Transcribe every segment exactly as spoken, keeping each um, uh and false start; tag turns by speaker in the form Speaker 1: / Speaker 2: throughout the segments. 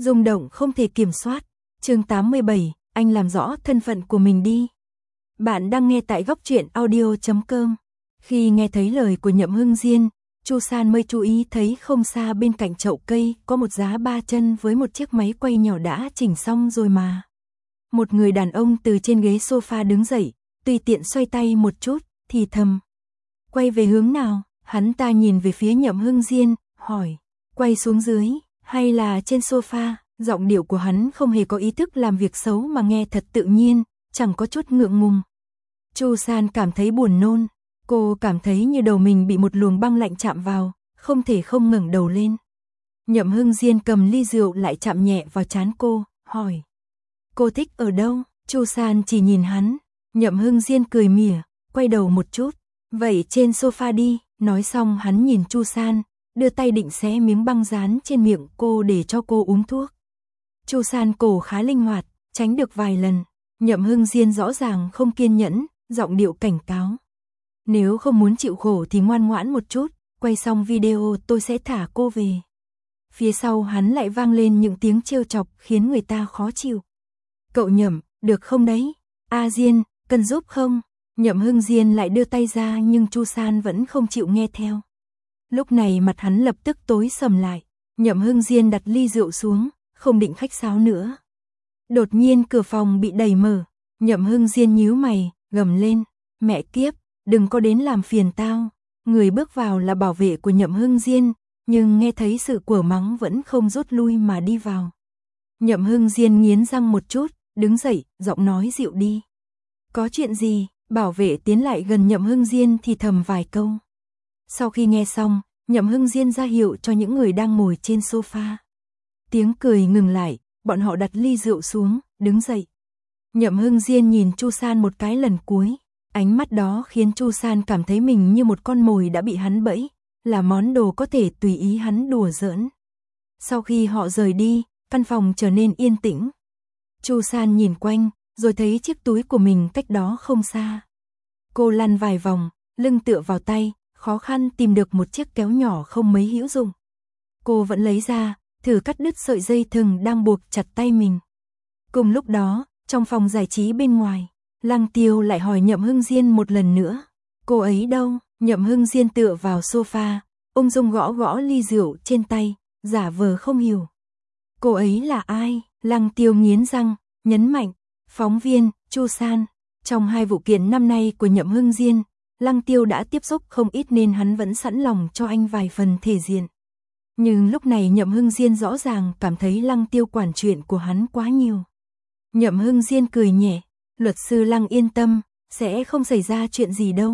Speaker 1: rung động không thể kiểm soát. Chương tám mươi bảy, anh làm rõ thân phận của mình đi. Bạn đang nghe tại góc truyện audio chấm com. Khi nghe thấy lời của Nhậm Hưng Diên, Chu San mới chú ý thấy không xa bên cạnh chậu cây có một giá ba chân với một chiếc máy quay nhỏ đã chỉnh xong rồi mà. Một người đàn ông từ trên ghế sofa đứng dậy, tùy tiện xoay tay một chút, thì thầm. Quay về hướng nào? Hắn ta nhìn về phía Nhậm Hưng Diên, hỏi. Quay xuống dưới, hay là trên sofa? Giọng điệu của hắn không hề có ý thức làm việc xấu mà nghe thật tự nhiên, chẳng có chút ngượng ngùng. Chu San cảm thấy buồn nôn. Cô cảm thấy như đầu mình bị một luồng băng lạnh chạm vào, không thể không ngẩng đầu lên. Nhậm Hưng Diên cầm ly rượu lại chạm nhẹ vào trán cô, hỏi. Cô thích ở đâu? Chu San chỉ nhìn hắn. Nhậm Hưng Diên cười mỉa, quay đầu một chút. Vậy trên sofa đi. Nói xong hắn nhìn Chu San, đưa tay định xé miếng băng dán trên miệng cô để cho cô uống thuốc. Chu San cổ khá linh hoạt, tránh được vài lần. Nhậm Hưng Diên rõ ràng không kiên nhẫn, giọng điệu cảnh cáo. Nếu không muốn chịu khổ thì ngoan ngoãn một chút, quay xong video tôi sẽ thả cô về. Phía sau hắn lại vang lên những tiếng trêu chọc khiến người ta khó chịu. Cậu Nhậm, được không đấy? A Diên, cần giúp không? Nhậm Hưng Diên lại đưa tay ra nhưng Chu San vẫn không chịu nghe theo. Lúc này mặt hắn lập tức tối sầm lại. Nhậm Hưng Diên đặt ly rượu xuống, không định khách sáo nữa. Đột nhiên cửa phòng bị đẩy mở. Nhậm Hưng Diên nhíu mày, gầm lên. Mẹ kiếp, đừng có đến làm phiền tao. Người bước vào là bảo vệ của Nhậm Hưng Diên, nhưng nghe thấy sự quở mắng vẫn không rút lui mà đi vào. Nhậm Hưng Diên nghiến răng một chút, đứng dậy, giọng nói dịu đi. Có chuyện gì? Bảo vệ tiến lại gần Nhậm Hưng Diên thì thầm vài câu. Sau khi nghe xong, Nhậm Hưng Diên ra hiệu cho những người đang ngồi trên sofa. Tiếng cười ngừng lại, bọn họ đặt ly rượu xuống, đứng dậy. Nhậm Hưng Diên nhìn Chu San một cái lần cuối. Ánh mắt đó khiến Chu San cảm thấy mình như một con mồi đã bị hắn bẫy, là món đồ có thể tùy ý hắn đùa giỡn. Sau khi họ rời đi, căn phòng trở nên yên tĩnh. Chu San nhìn quanh, rồi thấy chiếc túi của mình cách đó không xa. Cô lăn vài vòng, lưng tựa vào tay, khó khăn tìm được một chiếc kéo nhỏ không mấy hữu dụng. Cô vẫn lấy ra, thử cắt đứt sợi dây thừng đang buộc chặt tay mình. Cùng lúc đó, trong phòng giải trí bên ngoài, Lăng Tiêu lại hỏi Nhậm Hưng Diên một lần nữa. Cô ấy đâu? Nhậm Hưng Diên tựa vào sofa, ung dung gõ gõ ly rượu trên tay, giả vờ không hiểu. Cô ấy là ai? Lăng Tiêu nghiến răng, nhấn mạnh. Phóng viên, Chu San. Trong hai vụ kiện năm nay của Nhậm Hưng Diên, Lăng Tiêu đã tiếp xúc không ít nên hắn vẫn sẵn lòng cho anh vài phần thể diện. Nhưng lúc này Nhậm Hưng Diên rõ ràng cảm thấy Lăng Tiêu quản chuyện của hắn quá nhiều. Nhậm Hưng Diên cười nhẹ, luật sư Lăng yên tâm, sẽ không xảy ra chuyện gì đâu.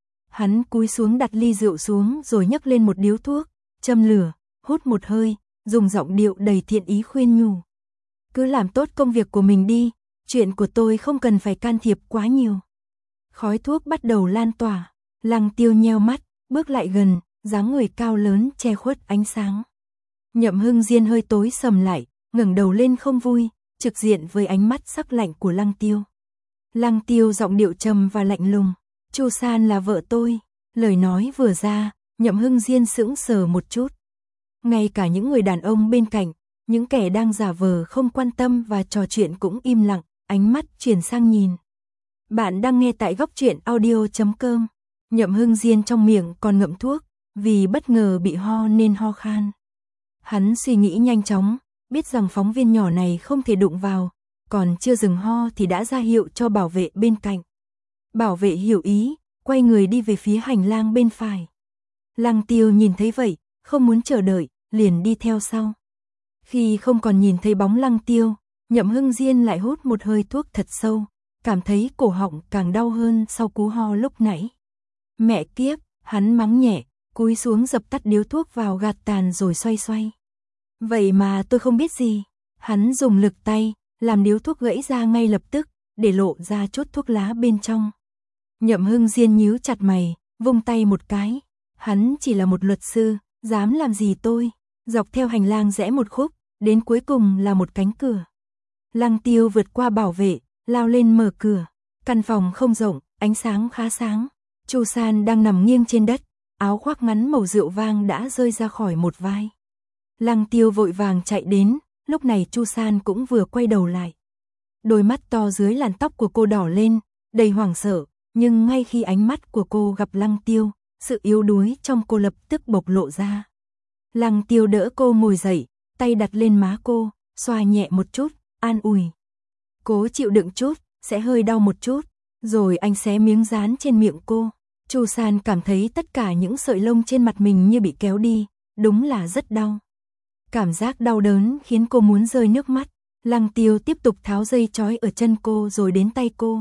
Speaker 1: Hắn cúi xuống đặt ly rượu xuống rồi nhấc lên một điếu thuốc, châm lửa, hút một hơi, dùng giọng điệu đầy thiện ý khuyên nhủ. Cứ làm tốt công việc của mình đi. Chuyện của tôi không cần phải can thiệp quá nhiều. Khói thuốc bắt đầu lan tỏa. Lăng Tiêu nheo mắt, bước lại gần, dáng người cao lớn che khuất ánh sáng. Nhậm Hưng Diên hơi tối sầm lại, ngẩng đầu lên không vui, trực diện với ánh mắt sắc lạnh của Lăng Tiêu. Lăng Tiêu giọng điệu trầm và lạnh lùng. Chu San là vợ tôi. Lời nói vừa ra, Nhậm Hưng Diên sững sờ một chút. Ngay cả những người đàn ông bên cạnh, những kẻ đang giả vờ không quan tâm và trò chuyện cũng im lặng. Ánh mắt chuyển sang nhìn. Bạn đang nghe tại góc truyện audio chấm com. Nhậm Hưng Diên trong miệng còn ngậm thuốc, vì bất ngờ bị ho nên ho khan. Hắn suy nghĩ nhanh chóng, biết rằng phóng viên nhỏ này không thể đụng vào, còn chưa dừng ho thì đã ra hiệu cho bảo vệ bên cạnh. Bảo vệ hiểu ý, quay người đi về phía hành lang bên phải. Lăng Tiêu nhìn thấy vậy, không muốn chờ đợi, liền đi theo sau. Khi không còn nhìn thấy bóng Lăng Tiêu, Nhậm Hưng Diên lại hút một hơi thuốc thật sâu, cảm thấy cổ họng càng đau hơn sau cú ho lúc nãy. Mẹ kiếp, hắn mắng nhẹ, cúi xuống dập tắt điếu thuốc vào gạt tàn rồi xoay xoay. Vậy mà tôi không biết gì. Hắn dùng lực tay, làm điếu thuốc gãy ra ngay lập tức, để lộ ra chút thuốc lá bên trong. Nhậm Hưng Diên nhíu chặt mày, vung tay một cái. Hắn chỉ là một luật sư, dám làm gì tôi. Dọc theo hành lang rẽ một khúc, đến cuối cùng là một cánh cửa. Lăng Tiêu vượt qua bảo vệ, lao lên mở cửa. Căn phòng không rộng, ánh sáng khá sáng. Chu San đang nằm nghiêng trên đất, áo khoác ngắn màu rượu vang đã rơi ra khỏi một vai. Lăng Tiêu vội vàng chạy đến, lúc này Chu San cũng vừa quay đầu lại. Đôi mắt to dưới làn tóc của cô đỏ lên, đầy hoảng sợ, nhưng ngay khi ánh mắt của cô gặp Lăng Tiêu, sự yếu đuối trong cô lập tức bộc lộ ra. Lăng Tiêu đỡ cô ngồi dậy, tay đặt lên má cô, xoa nhẹ một chút, an ủi. Cố chịu đựng chút, sẽ hơi đau một chút, rồi anh xé miếng dán trên miệng cô. Chu San cảm thấy tất cả những sợi lông trên mặt mình như bị kéo đi, đúng là rất đau. Cảm giác đau đớn khiến cô muốn rơi nước mắt. Lăng Tiêu tiếp tục tháo dây trói ở chân cô rồi đến tay cô.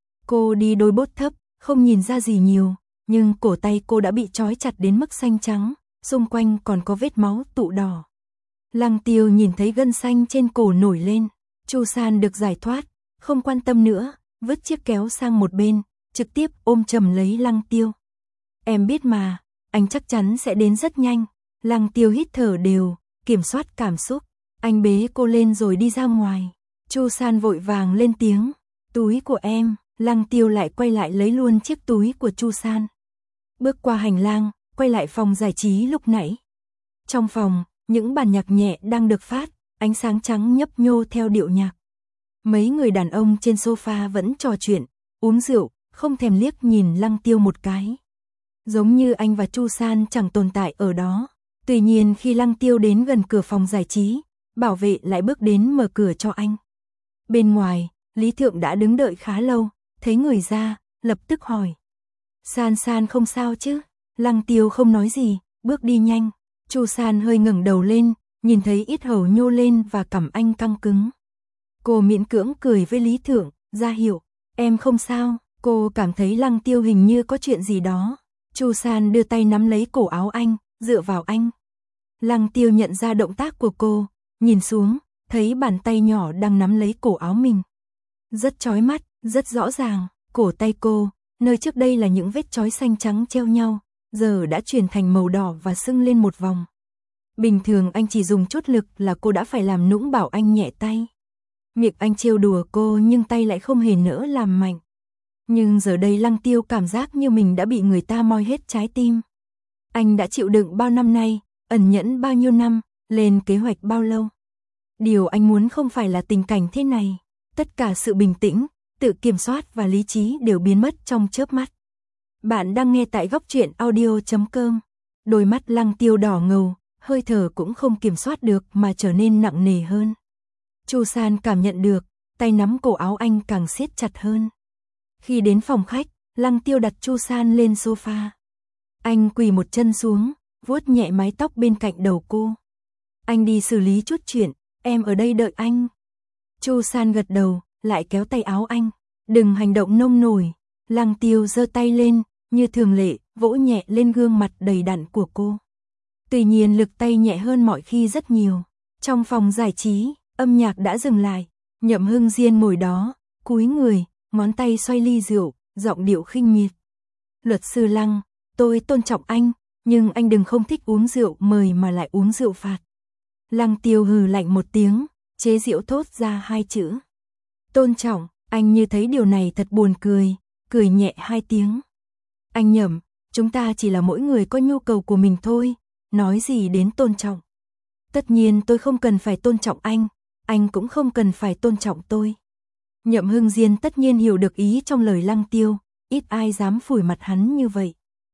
Speaker 1: Cô đi đôi bốt thấp, không nhìn ra gì nhiều, nhưng cổ tay cô đã bị trói chặt đến mức xanh trắng, xung quanh còn có vết máu tụ đỏ. Lăng Tiêu nhìn thấy gân xanh trên cổ nổi lên, Chu San được giải thoát, không quan tâm nữa, vứt chiếc kéo sang một bên, trực tiếp ôm chầm lấy Lăng Tiêu. Em biết mà, anh chắc chắn sẽ đến rất nhanh. Lăng Tiêu hít thở đều, kiểm soát cảm xúc, anh bế cô lên rồi đi ra ngoài. Chu San vội vàng lên tiếng, túi của em. Lăng Tiêu lại quay lại lấy luôn chiếc túi của Chu San. Bước qua hành lang, quay lại phòng giải trí lúc nãy. Trong phòng, những bản nhạc nhẹ đang được phát, ánh sáng trắng nhấp nhô theo điệu nhạc. Mấy người đàn ông trên sofa vẫn trò chuyện, uống rượu, không thèm liếc nhìn Lăng Tiêu một cái. Giống như anh và Chu San chẳng tồn tại ở đó. Tuy nhiên khi Lăng Tiêu đến gần cửa phòng giải trí, bảo vệ lại bước đến mở cửa cho anh. Bên ngoài, Lý Thượng đã đứng đợi khá lâu, thấy người ra, lập tức hỏi. San San không sao chứ? Lăng Tiêu không nói gì, bước đi nhanh. Chu San hơi ngẩng đầu lên, nhìn thấy yết hầu nhô lên và cằm anh căng cứng. Cô miễn cưỡng cười với Lý Thượng, ra hiệu, em không sao. Cô cảm thấy Lăng Tiêu hình như có chuyện gì đó. Chu San đưa tay nắm lấy cổ áo anh, dựa vào anh. Lăng Tiêu nhận ra động tác của cô, nhìn xuống, thấy bàn tay nhỏ đang nắm lấy cổ áo mình. Rất chói mắt, rất rõ ràng, cổ tay cô, nơi trước đây là những vết chói xanh trắng treo nhau, giờ đã chuyển thành màu đỏ và sưng lên một vòng. Bình thường anh chỉ dùng chút lực là cô đã phải làm nũng bảo anh nhẹ tay. Miệng anh trêu đùa cô nhưng tay lại không hề nỡ làm mạnh. Nhưng giờ đây Lăng Tiêu cảm giác như mình đã bị người ta moi hết trái tim. Anh đã chịu đựng bao năm nay, ẩn nhẫn bao nhiêu năm, lên kế hoạch bao lâu. Điều anh muốn không phải là tình cảnh thế này. Tất cả sự bình tĩnh, tự kiểm soát và lý trí đều biến mất trong chớp mắt. Bạn đang nghe tại góc truyện audio chấm com. Đôi mắt Lăng Tiêu đỏ ngầu, hơi thở cũng không kiểm soát được mà trở nên nặng nề hơn. Chu San cảm nhận được, tay nắm cổ áo anh càng siết chặt hơn. Khi đến phòng khách, Lăng Tiêu đặt Chu San lên sofa. Anh quỳ một chân xuống, vuốt nhẹ mái tóc bên cạnh đầu cô. Anh đi xử lý chút chuyện, em ở đây đợi anh. Chu San gật đầu, lại kéo tay áo anh. Đừng hành động nông nổi. Lăng Tiêu giơ tay lên, như thường lệ, vỗ nhẹ lên gương mặt đầy đặn của cô. Tuy nhiên lực tay nhẹ hơn mọi khi rất nhiều. Trong phòng giải trí, âm nhạc đã dừng lại. Nhậm Hưng Diên ngồi đó, cúi người, ngón tay xoay ly rượu, giọng điệu khinh miệt. Luật sư Lăng, tôi tôn trọng anh, nhưng anh đừng không thích uống rượu mời mà lại uống rượu phạt. Lăng Tiêu hừ lạnh một tiếng, chế giễu thốt ra hai chữ. Tôn trọng, anh như thấy điều này thật buồn cười, cười nhẹ hai tiếng. Anh Nhậm, chúng ta chỉ là mỗi người có nhu cầu của mình thôi, nói gì đến tôn trọng. Tất nhiên tôi không cần phải tôn trọng anh, anh cũng không cần phải tôn trọng tôi. Nhậm Hưng Diên tất nhiên hiểu được ý trong lời Lăng Tiêu, ít ai dám phủi mặt hắn như vậy.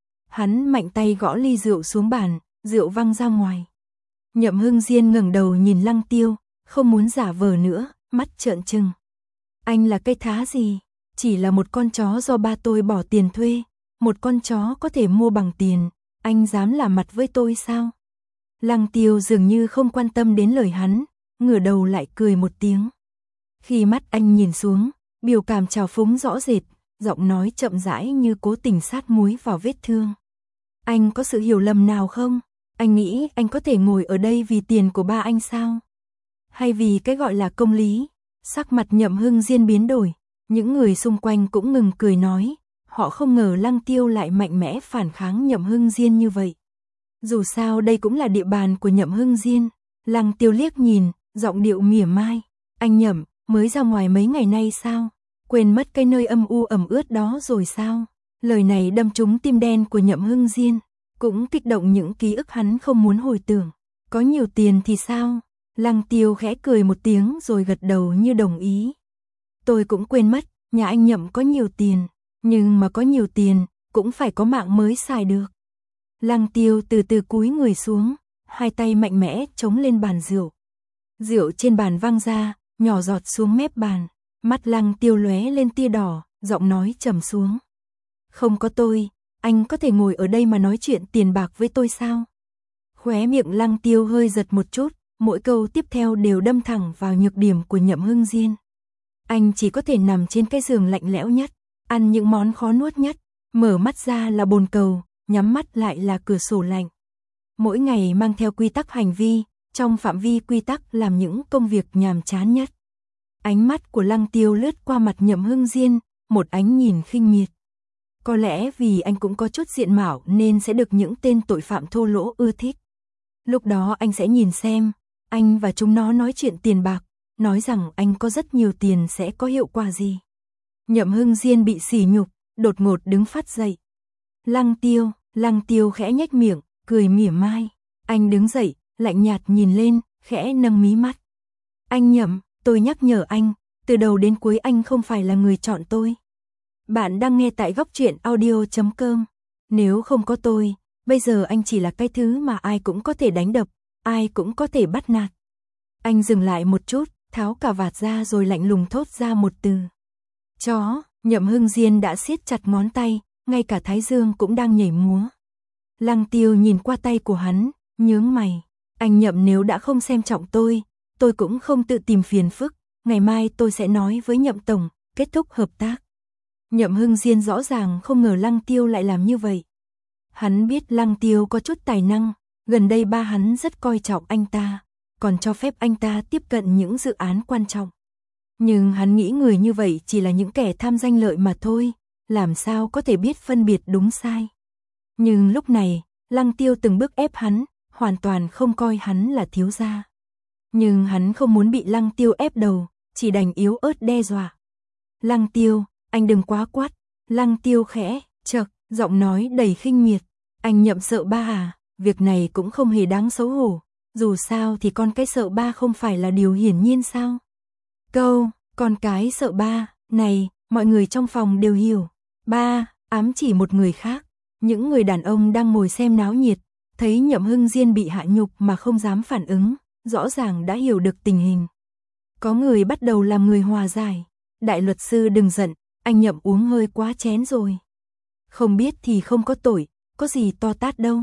Speaker 1: Hắn mạnh tay gõ ly rượu xuống bàn, rượu văng ra ngoài. Nhậm Hưng Diên ngẩng đầu nhìn Lăng Tiêu, không muốn giả vờ nữa, mắt trợn trừng. Anh là cây thá gì? Chỉ là một con chó do ba tôi bỏ tiền thuê, một con chó có thể mua bằng tiền, anh dám làm mặt với tôi sao? Lăng Tiêu dường như không quan tâm đến lời hắn, ngửa đầu lại cười một tiếng. Khi mắt anh nhìn xuống, biểu cảm trào phúng rõ rệt, giọng nói chậm rãi như cố tình sát muối vào vết thương. Anh có sự hiểu lầm nào không? Anh nghĩ anh có thể ngồi ở đây vì tiền của ba anh sao? Hay vì cái gọi là công lý? Sắc mặt Nhậm Hưng Diên biến đổi, những người xung quanh cũng ngừng cười nói, họ không ngờ Lăng Tiêu lại mạnh mẽ phản kháng Nhậm Hưng Diên như vậy. Dù sao đây cũng là địa bàn của Nhậm Hưng Diên. Lăng Tiêu liếc nhìn, giọng điệu mỉa mai. Anh Nhậm, mới ra ngoài mấy ngày nay sao? Quên mất cái nơi âm u ẩm ướt đó rồi sao? Lời này đâm trúng tim đen của Nhậm Hưng Diên, cũng kích động những ký ức hắn không muốn hồi tưởng. Có nhiều tiền thì sao? Lăng Tiêu khẽ cười một tiếng rồi gật đầu như đồng ý. Tôi cũng quên mất, nhà anh Nhậm có nhiều tiền, nhưng mà có nhiều tiền, cũng phải có mạng mới xài được. Lăng Tiêu từ từ cúi người xuống, hai tay mạnh mẽ chống lên bàn rượu. Rượu trên bàn văng ra, nhỏ giọt xuống mép bàn, mắt Lăng Tiêu lóe lên tia đỏ, giọng nói trầm xuống. Không có tôi, anh có thể ngồi ở đây mà nói chuyện tiền bạc với tôi sao? Khóe miệng Lăng Tiêu hơi giật một chút, mỗi câu tiếp theo đều đâm thẳng vào nhược điểm của Nhậm Hưng Diên. Anh chỉ có thể nằm trên cái giường lạnh lẽo nhất, ăn những món khó nuốt nhất, mở mắt ra là bồn cầu, nhắm mắt lại là cửa sổ lạnh. Mỗi ngày mang theo quy tắc hành vi, trong phạm vi quy tắc làm những công việc nhàm chán nhất. Ánh mắt của Lăng Tiêu lướt qua mặt Nhậm Hưng Diên, một ánh nhìn khinh miệt. Có lẽ vì anh cũng có chút diện mạo nên sẽ được những tên tội phạm thô lỗ ưa thích. Lúc đó anh sẽ nhìn xem, anh và chúng nó nói chuyện tiền bạc, nói rằng anh có rất nhiều tiền sẽ có hiệu quả gì. Nhậm Hưng Diên bị sỉ nhục, đột ngột đứng phát dậy. Lăng Tiêu, Lăng Tiêu khẽ nhếch miệng, cười mỉa mai. Anh đứng dậy, lạnh nhạt nhìn lên, khẽ nâng mí mắt. Anh Nhậm, tôi nhắc nhở anh, từ đầu đến cuối anh không phải là người chọn tôi. Bạn đang nghe tại góc truyện audio chấm com. Nếu không có tôi, bây giờ anh chỉ là cái thứ mà ai cũng có thể đánh đập, ai cũng có thể bắt nạt. Anh dừng lại một chút, tháo cà vạt ra rồi lạnh lùng thốt ra một từ. Chó. Nhậm Hưng Diên đã siết chặt ngón tay, ngay cả thái dương cũng đang nhảy múa. Lăng Tiêu nhìn qua tay của hắn, nhướng mày. Anh Nhậm nếu đã không xem trọng tôi, tôi cũng không tự tìm phiền phức, ngày mai tôi sẽ nói với Nhậm Tổng, kết thúc hợp tác. Nhậm Hưng Diên rõ ràng không ngờ Lăng Tiêu lại làm như vậy. Hắn biết Lăng Tiêu có chút tài năng, gần đây ba hắn rất coi trọng anh ta, còn cho phép anh ta tiếp cận những dự án quan trọng. Nhưng hắn nghĩ người như vậy chỉ là những kẻ tham danh lợi mà thôi, làm sao có thể biết phân biệt đúng sai. Nhưng lúc này, Lăng Tiêu từng bước ép hắn, hoàn toàn không coi hắn là thiếu gia. Nhưng hắn không muốn bị Lăng Tiêu ép đầu, chỉ đành yếu ớt đe dọa. Lăng Tiêu, anh đừng quá quát. Lăng Tiêu khẽ, chậc, giọng nói đầy khinh miệt. Anh Nhậm sợ ba à, việc này cũng không hề đáng xấu hổ. Dù sao thì con cái sợ ba không phải là điều hiển nhiên sao? Câu, con cái sợ ba, này, mọi người trong phòng đều hiểu. Ba, ám chỉ một người khác. Những người đàn ông đang ngồi xem náo nhiệt, thấy Nhậm Hưng Diên bị hạ nhục mà không dám phản ứng, rõ ràng đã hiểu được tình hình. Có người bắt đầu làm người hòa giải. Đại luật sư đừng giận, anh Nhậm uống hơi quá chén rồi. Không biết thì không có tội, có gì to tát đâu.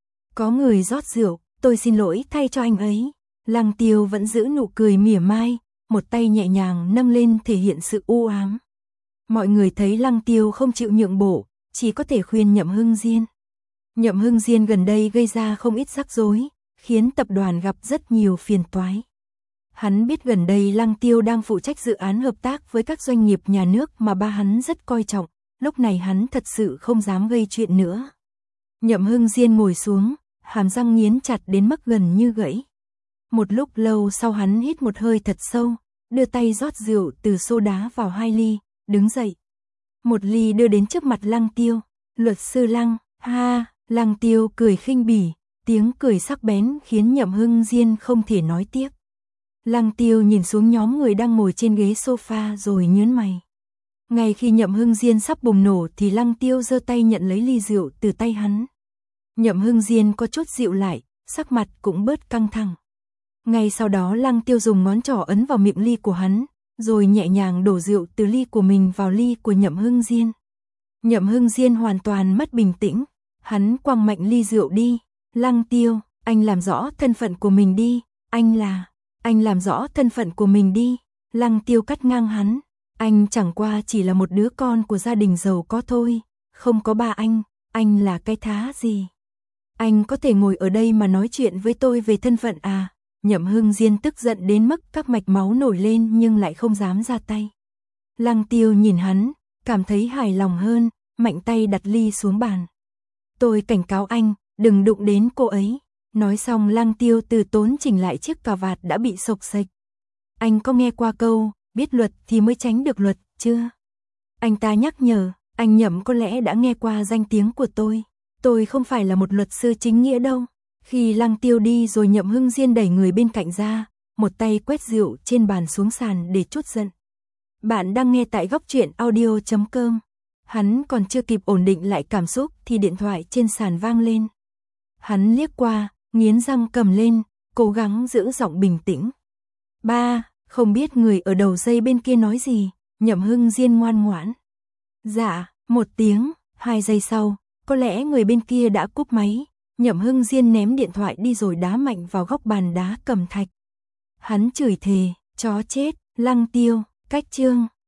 Speaker 1: Có người rót rượu, tôi xin lỗi thay cho anh ấy. Lăng Tiêu vẫn giữ nụ cười mỉa mai, một tay nhẹ nhàng nâng lên thể hiện sự u ám. Mọi người thấy Lăng Tiêu không chịu nhượng bộ, chỉ có thể khuyên Nhậm Hưng Diên. Nhậm Hưng Diên gần đây gây ra không ít rắc rối, khiến tập đoàn gặp rất nhiều phiền toái. Hắn biết gần đây Lăng Tiêu đang phụ trách dự án hợp tác với các doanh nghiệp nhà nước mà ba hắn rất coi trọng, lúc này hắn thật sự không dám gây chuyện nữa. Nhậm Hưng Diên ngồi xuống, hàm răng nghiến chặt đến mức gần như gãy. Một lúc lâu sau hắn hít một hơi thật sâu, đưa tay rót rượu từ soda vào hai ly, đứng dậy. Một ly đưa đến trước mặt Lăng Tiêu. Luật sư Lăng, ha, Lăng Tiêu cười khinh bỉ, tiếng cười sắc bén khiến Nhậm Hưng Diên không thể nói tiếp. Lăng Tiêu nhìn xuống nhóm người đang ngồi trên ghế sofa rồi nhướng mày. Ngay khi Nhậm Hưng Diên sắp bùng nổ thì Lăng Tiêu giơ tay nhận lấy ly rượu từ tay hắn. Nhậm Hưng Diên có chút dịu lại, sắc mặt cũng bớt căng thẳng. Ngay sau đó Lăng Tiêu dùng ngón trỏ ấn vào miệng ly của hắn, rồi nhẹ nhàng đổ rượu từ ly của mình vào ly của Nhậm Hưng Diên. Nhậm Hưng Diên hoàn toàn mất bình tĩnh, hắn quăng mạnh ly rượu đi. Lăng Tiêu, anh làm rõ thân phận của mình đi, anh là, anh làm rõ thân phận của mình đi. Lăng Tiêu cắt ngang hắn, anh chẳng qua chỉ là một đứa con của gia đình giàu có thôi, không có ba anh, anh là cái thá gì? Anh có thể ngồi ở đây mà nói chuyện với tôi về thân phận à? Nhậm Hưng Diên tức giận đến mức các mạch máu nổi lên nhưng lại không dám ra tay. Lăng Tiêu nhìn hắn, cảm thấy hài lòng hơn, mạnh tay đặt ly xuống bàn. Tôi cảnh cáo anh, đừng đụng đến cô ấy. Nói xong Lăng Tiêu từ tốn chỉnh lại chiếc cà vạt đã bị xộc xệch. Anh có nghe qua câu, biết luật thì mới tránh được luật, chưa? Anh ta nhắc nhở, anh Nhậm có lẽ đã nghe qua danh tiếng của tôi. Tôi không phải là một luật sư chính nghĩa đâu. Khi Lăng Tiêu đi rồi Nhậm Hưng Diên đẩy người bên cạnh ra, một tay quét rượu trên bàn xuống sàn để trút giận. Bạn đang nghe tại góc truyện audio chấm com. Hắn còn chưa kịp ổn định lại cảm xúc thì điện thoại trên sàn vang lên. Hắn liếc qua, nghiến răng cầm lên, cố gắng giữ giọng bình tĩnh. Ba, không biết người ở đầu dây bên kia nói gì, Nhậm Hưng Diên ngoan ngoãn. Dạ, một tiếng, hai giây sau, có lẽ người bên kia đã cúp máy. Nhậm Hưng Diên ném điện thoại đi rồi đá mạnh vào góc bàn đá cẩm thạch. Hắn chửi thề, chó chết, lăng tiêu, cách chương.